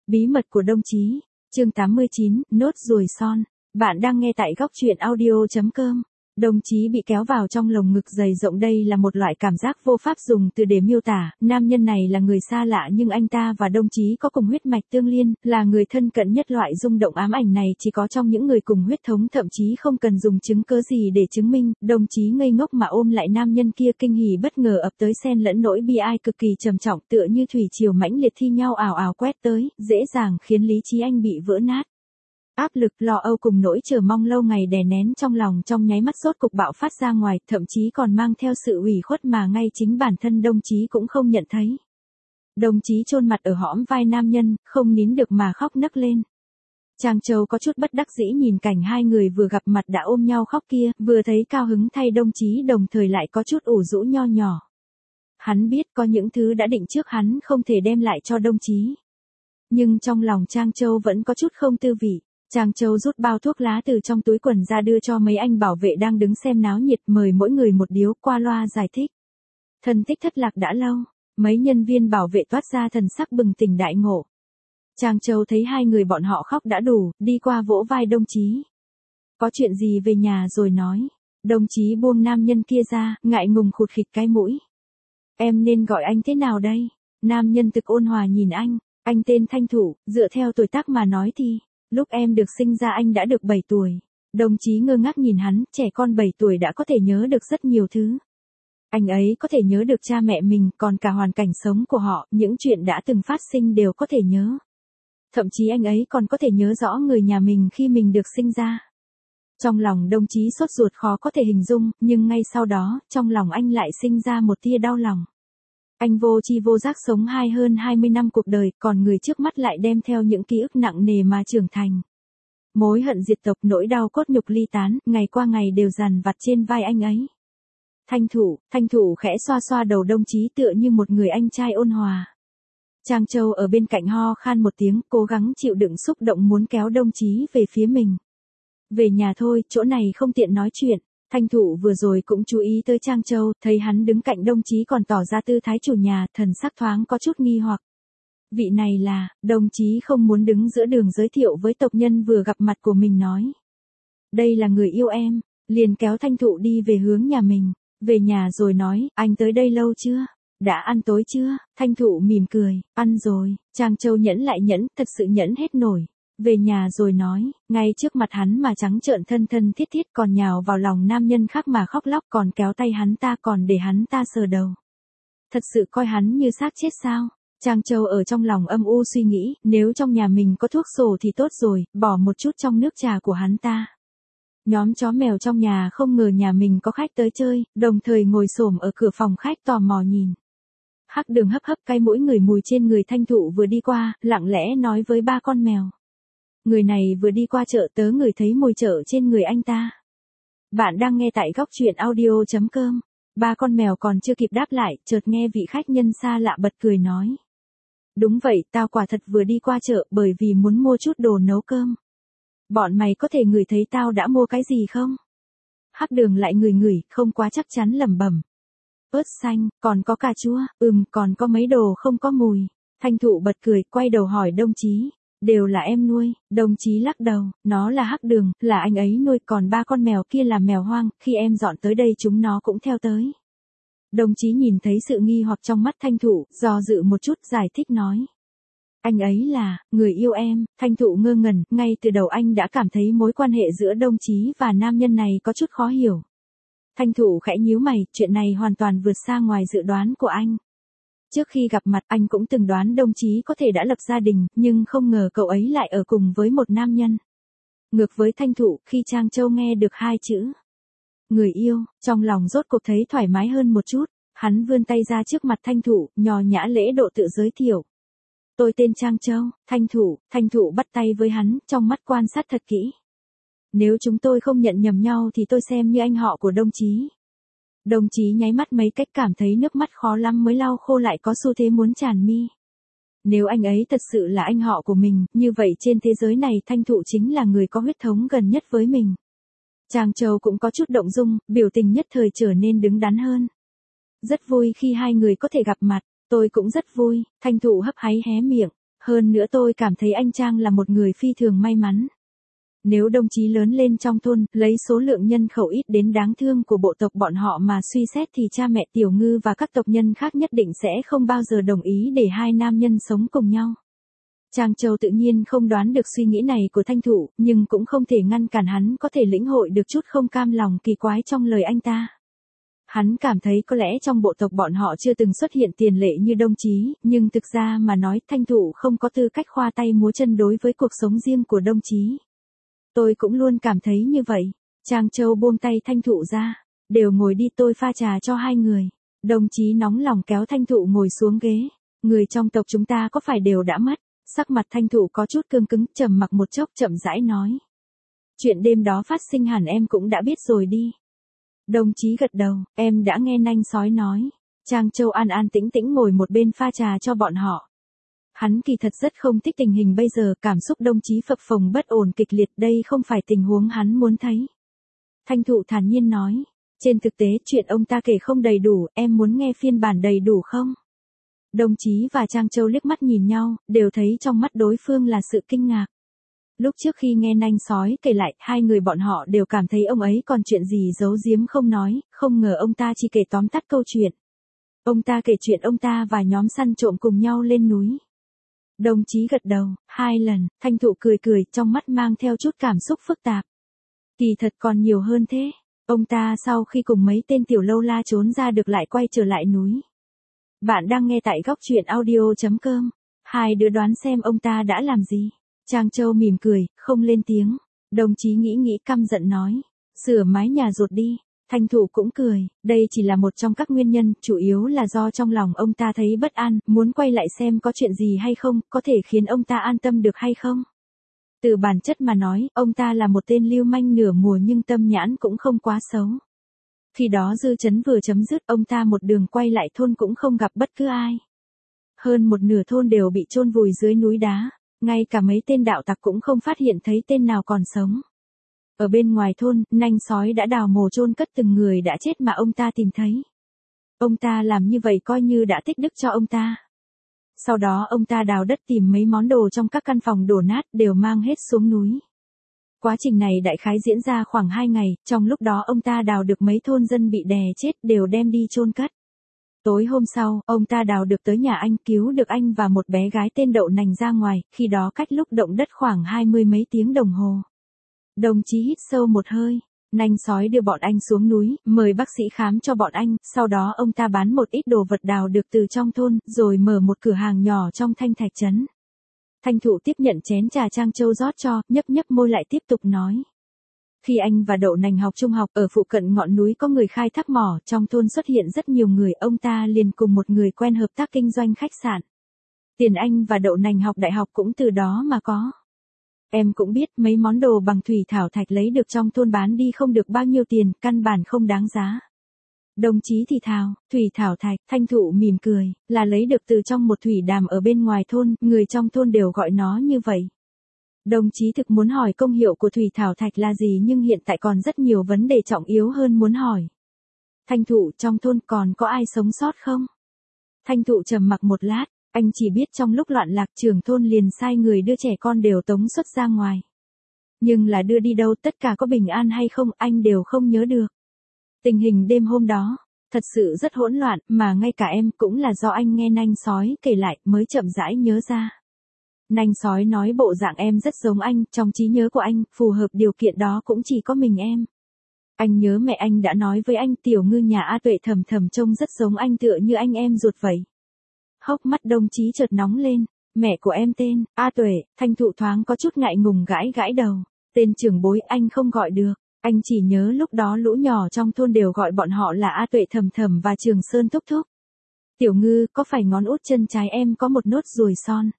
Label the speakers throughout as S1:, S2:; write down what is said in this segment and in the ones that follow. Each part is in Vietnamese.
S1: Bí mật của đồng chí, chương 89, nốt ruồi son. Bạn đang nghe tại góc truyện audio.com. Đồng chí bị kéo vào trong lồng ngực dày rộng, đây là một loại cảm giác vô pháp dùng từ để miêu tả. Nam nhân này là người xa lạ nhưng anh ta và đồng chí có cùng huyết mạch tương liên, là người thân cận nhất. Loại rung động ám ảnh này chỉ có trong những người cùng huyết thống, thậm chí không cần dùng chứng cớ gì để chứng minh. Đồng chí ngây ngốc mà ôm lại nam nhân kia, kinh hỉ bất ngờ ập tới xen lẫn nỗi bi ai cực kỳ trầm trọng, tựa như thủy triều mãnh liệt thi nhau ào ào quét tới, dễ dàng khiến lý trí anh bị vỡ nát. Áp lực, lo âu cùng nỗi chờ mong lâu ngày đè nén trong lòng trong nháy mắt rốt cục bạo phát ra ngoài, thậm chí còn mang theo sự ủy khuất mà ngay chính bản thân đồng chí cũng không nhận thấy. Đồng chí chôn mặt ở hõm vai nam nhân, không nín được mà khóc nấc lên. Trang Châu có chút bất đắc dĩ nhìn cảnh hai người vừa gặp mặt đã ôm nhau khóc kia, vừa thấy cao hứng thay đồng chí, đồng thời lại có chút ủ rũ nho nhỏ. Hắn biết có những thứ đã định trước hắn không thể đem lại cho đồng chí. Nhưng trong lòng Trang Châu vẫn có chút không tư vị. Trang Châu rút bao thuốc lá từ trong túi quần ra đưa cho mấy anh bảo vệ đang đứng xem náo nhiệt, mời mỗi người một điếu, qua loa giải thích. Thân tích thất lạc đã lâu, mấy nhân viên bảo vệ toát ra thần sắc bừng tỉnh đại ngộ. Trang Châu thấy hai người bọn họ khóc đã đủ, đi qua vỗ vai đồng chí. Có chuyện gì về nhà rồi nói. Đồng chí buông nam nhân kia ra, ngại ngùng khụt khịt cái mũi. Em nên gọi anh thế nào đây? Nam nhân thực ôn hòa nhìn anh tên Thanh Thủ, dựa theo tuổi tác mà nói thì... Lúc em được sinh ra anh đã được 7 tuổi. Đồng chí ngơ ngác nhìn hắn, trẻ con 7 tuổi đã có thể nhớ được rất nhiều thứ. Anh ấy có thể nhớ được cha mẹ mình, còn cả hoàn cảnh sống của họ, những chuyện đã từng phát sinh đều có thể nhớ. Thậm chí anh ấy còn có thể nhớ rõ người nhà mình khi mình được sinh ra. Trong lòng đồng chí sốt ruột khó có thể hình dung, nhưng ngay sau đó, trong lòng anh lại sinh ra một tia đau lòng. Anh vô tri vô giác sống hơn 20 năm cuộc đời, còn người trước mắt lại đem theo những ký ức nặng nề mà trưởng thành. Mối hận diệt tộc, nỗi đau cốt nhục ly tán, ngày qua ngày đều dằn vặt trên vai anh ấy. Thanh Thủ khẽ xoa xoa đầu đồng chí tựa như một người anh trai ôn hòa. Trang Châu ở bên cạnh ho khan một tiếng, cố gắng chịu đựng xúc động muốn kéo đồng chí về phía mình. Về nhà thôi, chỗ này không tiện nói chuyện. Thanh Thủ vừa rồi cũng chú ý tới Trang Châu, thấy hắn đứng cạnh đồng chí còn tỏ ra tư thái chủ nhà, thần sắc thoáng có chút nghi hoặc. Vị này là, đồng chí không muốn đứng giữa đường giới thiệu với tộc nhân vừa gặp mặt của mình nói. Đây là người yêu em, liền kéo Thanh Thủ đi về hướng nhà mình. Về nhà rồi nói, anh tới đây lâu chưa? Đã ăn tối chưa? Thanh Thủ mỉm cười, ăn rồi. Trang Châu nhẫn lại nhẫn, thật sự nhẫn hết nổi. Về nhà rồi nói, ngay trước mặt hắn mà trắng trợn thân thân thiết thiết, còn nhào vào lòng nam nhân khác mà khóc lóc, còn kéo tay hắn ta, còn để hắn ta sờ đầu. Thật sự coi hắn như xác chết sao? Trang Châu ở trong lòng âm u suy nghĩ, nếu trong nhà mình có thuốc sổ thì tốt rồi, bỏ một chút trong nước trà của hắn ta. Nhóm chó mèo trong nhà không ngờ nhà mình có khách tới chơi, đồng thời ngồi xổm ở cửa phòng khách tò mò nhìn. Hắc Đường hấp hấp cái mũi ngửi mùi trên người Thanh Thụ vừa đi qua, lặng lẽ nói với ba con mèo. Người này vừa đi qua chợ, tớ ngửi thấy mùi chợ trên người anh ta. Bạn đang nghe tại góc truyện audio.com. Ba con mèo còn chưa kịp đáp lại, chợt nghe vị khách nhân xa lạ bật cười nói. Đúng vậy, tao quả thật vừa đi qua chợ bởi vì muốn mua chút đồ nấu cơm. Bọn mày có thể ngửi thấy tao đã mua cái gì không? Hắc Đường lại ngửi, không quá chắc chắn lẩm bẩm. Ớt xanh, còn có cà chua, còn có mấy đồ không có mùi. Thanh Thụ bật cười, quay đầu hỏi đồng chí. Đều là em nuôi. Đồng chí lắc đầu, nó là Hắc Đường, là anh ấy nuôi, còn ba con mèo kia là mèo hoang, khi em dọn tới đây chúng nó cũng theo tới. Đồng chí nhìn thấy sự nghi hoặc trong mắt Thanh Thụ, do dự một chút giải thích nói. Anh ấy là, người yêu em. Thanh Thụ ngơ ngẩn, ngay từ đầu anh đã cảm thấy mối quan hệ giữa đồng chí và nam nhân này có chút khó hiểu. Thanh Thụ khẽ nhíu mày, chuyện này hoàn toàn vượt xa ngoài dự đoán của anh. Trước khi gặp mặt anh cũng từng đoán đồng chí có thể đã lập gia đình, nhưng không ngờ cậu ấy lại ở cùng với một nam nhân. Ngược với Thanh Thụ, khi Trang Châu nghe được hai chữ người yêu, trong lòng rốt cuộc thấy thoải mái hơn một chút. Hắn vươn tay ra trước mặt Thanh Thụ, nhò nhã lễ độ tự giới thiệu. Tôi tên Trang Châu. Thanh Thụ bắt tay với hắn, trong mắt quan sát thật kỹ. Nếu chúng tôi không nhận nhầm nhau thì tôi xem như anh họ của đồng chí. Đồng chí nháy mắt mấy cách, cảm thấy nước mắt khó lắm mới lau khô lại, có xu thế muốn tràn mi. Nếu anh ấy thật sự là anh họ của mình, như vậy trên thế giới này Thanh Thụ chính là người có huyết thống gần nhất với mình. Trang Châu cũng có chút động dung, biểu tình nhất thời trở nên đứng đắn hơn. Rất vui khi hai người có thể gặp mặt, tôi cũng rất vui. Thanh Thụ hấp háy hé miệng. Hơn nữa tôi cảm thấy anh Trang là một người phi thường may mắn. Nếu đồng chí lớn lên trong thôn, lấy số lượng nhân khẩu ít đến đáng thương của bộ tộc bọn họ mà suy xét thì cha mẹ Tiểu Ngư và các tộc nhân khác nhất định sẽ không bao giờ đồng ý để hai nam nhân sống cùng nhau. Trang Châu tự nhiên không đoán được suy nghĩ này của Thanh Thụ, nhưng cũng không thể ngăn cản hắn có thể lĩnh hội được chút không cam lòng kỳ quái trong lời anh ta. Hắn cảm thấy có lẽ trong bộ tộc bọn họ chưa từng xuất hiện tiền lệ như đồng chí, nhưng thực ra mà nói Thanh Thụ không có tư cách khoa tay múa chân đối với cuộc sống riêng của đồng chí. Tôi cũng luôn cảm thấy như vậy. Trang Châu buông tay Thanh Thụ ra. Đều ngồi đi, tôi pha trà cho hai người. Đồng chí nóng lòng kéo Thanh Thụ ngồi xuống ghế. Người trong tộc chúng ta có phải đều đã mất? Sắc mặt Thanh Thụ có chút cương cứng, trầm mặc một chốc chậm rãi nói. Chuyện đêm đó phát sinh hẳn em cũng đã biết rồi đi. Đồng chí gật đầu, em đã nghe nanh sói nói. Trang Châu an an tĩnh tĩnh ngồi một bên pha trà cho bọn họ. Hắn kỳ thật rất không thích tình hình bây giờ, cảm xúc đồng chí phập phồng bất ổn kịch liệt, đây không phải tình huống hắn muốn thấy. Thanh Thụ thản nhiên nói, trên thực tế chuyện ông ta kể không đầy đủ, em muốn nghe phiên bản đầy đủ không? Đồng chí và Trang Châu liếc mắt nhìn nhau, đều thấy trong mắt đối phương là sự kinh ngạc. Lúc trước khi nghe nanh sói kể lại, hai người bọn họ đều cảm thấy ông ấy còn chuyện gì giấu giếm không nói, không ngờ ông ta chỉ kể tóm tắt câu chuyện. Ông ta kể chuyện ông ta và nhóm săn trộm cùng nhau lên núi. Đồng chí gật đầu, 2 lần, Thanh Thụ cười cười, trong mắt mang theo chút cảm xúc phức tạp. Kỳ thật còn nhiều hơn thế. Ông ta sau khi cùng mấy tên tiểu lâu la trốn ra được lại quay trở lại núi. Bạn đang nghe tại góc truyện audio.com. Hai đứa đoán xem ông ta đã làm gì. Trang Châu mỉm cười, không lên tiếng. Đồng chí nghĩ căm giận nói. Sửa mái nhà ruột đi. Thanh Thụ cũng cười, đây chỉ là một trong các nguyên nhân, chủ yếu là do trong lòng ông ta thấy bất an, muốn quay lại xem có chuyện gì hay không, có thể khiến ông ta an tâm được hay không. Từ bản chất mà nói, ông ta là một tên lưu manh nửa mùa nhưng tâm nhãn cũng không quá xấu. Khi đó dư chấn vừa chấm dứt, ông ta một đường quay lại thôn cũng không gặp bất cứ ai. Hơn một nửa thôn đều bị chôn vùi dưới núi đá, ngay cả mấy tên đạo tặc cũng không phát hiện thấy tên nào còn sống. Ở bên ngoài thôn, nanh sói đã đào mồ chôn cất từng người đã chết mà ông ta tìm thấy. Ông ta làm như vậy coi như đã tích đức cho ông ta. Sau đó ông ta đào đất tìm mấy món đồ trong các căn phòng đổ nát đều mang hết xuống núi. Quá trình này đại khái diễn ra khoảng 2 ngày, trong lúc đó ông ta đào được mấy thôn dân bị đè chết đều đem đi chôn cất. Tối hôm sau, ông ta đào được tới nhà anh, cứu được anh và một bé gái tên Đậu Nành ra ngoài, khi đó cách lúc động đất khoảng 20 mấy tiếng đồng hồ. Đồng chí hít sâu một hơi, nanh sói đưa bọn anh xuống núi, mời bác sĩ khám cho bọn anh, sau đó ông ta bán một ít đồ vật đào được từ trong thôn, rồi mở một cửa hàng nhỏ trong Thanh Thạch trấn. Thanh Thụ tiếp nhận chén trà Trang Châu rót cho, nhấp môi lại tiếp tục nói. Khi anh và Đậu Nành học trung học, ở phụ cận ngọn núi có người khai thác mỏ, trong thôn xuất hiện rất nhiều người, ông ta liền cùng một người quen hợp tác kinh doanh khách sạn. Tiền anh và Đậu Nành học đại học cũng từ đó mà có. Em cũng biết mấy món đồ bằng thủy thảo thạch lấy được trong thôn bán đi không được bao nhiêu tiền, căn bản không đáng giá. Đồng chí thì thào, thủy thảo thạch, Thanh Thụ mỉm cười, là lấy được từ trong một thủy đàm ở bên ngoài thôn, người trong thôn đều gọi nó như vậy. Đồng chí thực muốn hỏi công hiệu của thủy thảo thạch là gì nhưng hiện tại còn rất nhiều vấn đề trọng yếu hơn muốn hỏi. Thanh Thụ, trong thôn còn có ai sống sót không? Thanh Thụ trầm mặc một lát. Anh chỉ biết trong lúc loạn lạc trưởng thôn liền sai người đưa trẻ con đều tống xuất ra ngoài. Nhưng là đưa đi đâu, tất cả có bình an hay không anh đều không nhớ được. Tình hình đêm hôm đó, thật sự rất hỗn loạn, mà ngay cả em cũng là do anh nghe nanh sói kể lại mới chậm rãi nhớ ra. Nanh sói nói bộ dạng em rất giống anh, trong trí nhớ của anh, phù hợp điều kiện đó cũng chỉ có mình em. Anh nhớ mẹ anh đã nói với anh Tiểu Ngư nhà A Tuệ thầm thầm trông rất giống anh tựa như anh em ruột vậy. Hốc mắt đồng chí chợt nóng lên, mẹ của em tên, A Tuệ, Thanh Thụ thoáng có chút ngại ngùng gãi đầu, tên trưởng bối anh không gọi được, anh chỉ nhớ lúc đó lũ nhỏ trong thôn đều gọi bọn họ là A Tuệ thầm thầm và Trường Sơn thúc thúc. Tiểu Ngư, có phải ngón út chân trái em có một nốt ruồi son?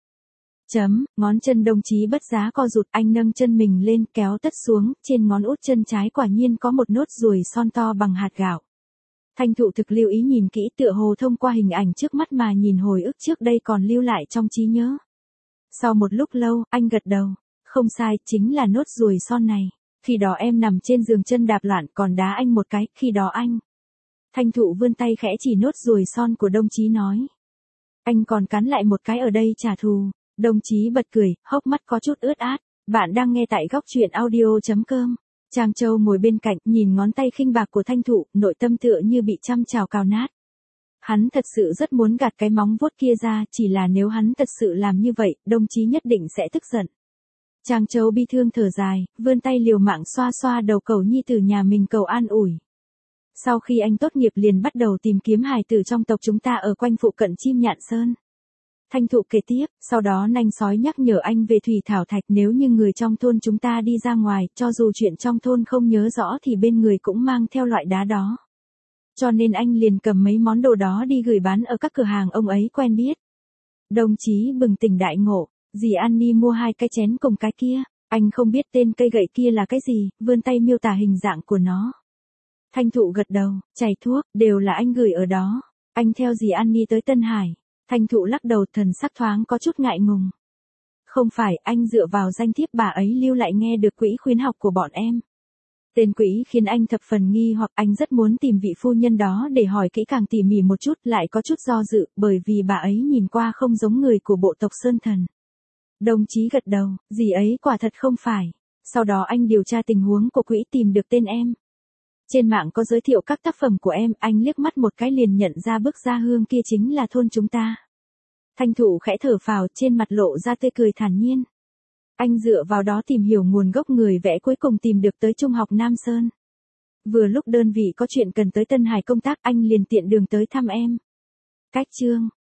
S1: Ngón chân đồng chí bất giá co rụt, anh nâng chân mình lên kéo tất xuống, trên ngón út chân trái quả nhiên có một nốt ruồi son to bằng hạt gạo. Thanh Thụ thực lưu ý nhìn kỹ tựa hồ thông qua hình ảnh trước mắt mà nhìn hồi ức trước đây còn lưu lại trong trí nhớ. Sau một lúc lâu, anh gật đầu. Không sai, chính là nốt ruồi son này. Khi đó em nằm trên giường chân đạp loạn còn đá anh một cái, khi đó anh. Thanh Thụ vươn tay khẽ chỉ nốt ruồi son của đồng chí nói. Anh còn cắn lại một cái ở đây trả thù. Đồng chí bật cười, hốc mắt có chút ướt át. Bạn đang nghe tại góc truyện audio.com. Trang Châu ngồi bên cạnh, nhìn ngón tay khinh bạc của Thanh Thụ, nội tâm tựa như bị chăm chào cào nát. Hắn thật sự rất muốn gạt cái móng vuốt kia ra, chỉ là nếu hắn thật sự làm như vậy, đồng chí nhất định sẽ tức giận. Trang Châu bi thương thở dài, vươn tay liều mạng xoa xoa đầu cậu nhi tử nhà mình cầu an ủi. Sau khi anh tốt nghiệp liền bắt đầu tìm kiếm hài tử trong tộc chúng ta ở quanh phụ cận Chim Nhạn Sơn. Thanh Thụ kể tiếp, sau đó nanh sói nhắc nhở anh về thủy thảo thạch, nếu như người trong thôn chúng ta đi ra ngoài, cho dù chuyện trong thôn không nhớ rõ thì bên người cũng mang theo loại đá đó. Cho nên anh liền cầm mấy món đồ đó đi gửi bán ở các cửa hàng ông ấy quen biết. Đồng chí bừng tỉnh đại ngộ, dì Annie mua 2 cái chén cùng cái kia, anh không biết tên cây gậy kia là cái gì, vươn tay miêu tả hình dạng của nó. Thanh Thụ gật đầu, chảy thuốc, đều là anh gửi ở đó. Anh theo dì Annie tới Tân Hải. Thanh Thụ lắc đầu, thần sắc thoáng có chút ngại ngùng. Không phải, anh dựa vào danh thiếp bà ấy lưu lại nghe được quỹ khuyến học của bọn em. Tên quỹ khiến anh thập phần nghi hoặc, anh rất muốn tìm vị phu nhân đó để hỏi kỹ càng tỉ mỉ một chút, lại có chút do dự, bởi vì bà ấy nhìn qua không giống người của bộ tộc Sơn Thần. Đồng chí gật đầu, dì ấy quả thật không phải. Sau đó anh điều tra tình huống của quỹ, tìm được tên em. Trên mạng có giới thiệu các tác phẩm của em, anh liếc mắt một cái liền nhận ra bức gia hương kia chính là thôn chúng ta. Thanh Thụ khẽ thở phào, trên mặt lộ ra tươi cười thản nhiên. Anh dựa vào đó tìm hiểu nguồn gốc người vẽ, cuối cùng tìm được tới Trung học Nam Sơn. Vừa lúc đơn vị có chuyện cần tới Tân Hải công tác, anh liền tiện đường tới thăm em. Cách chương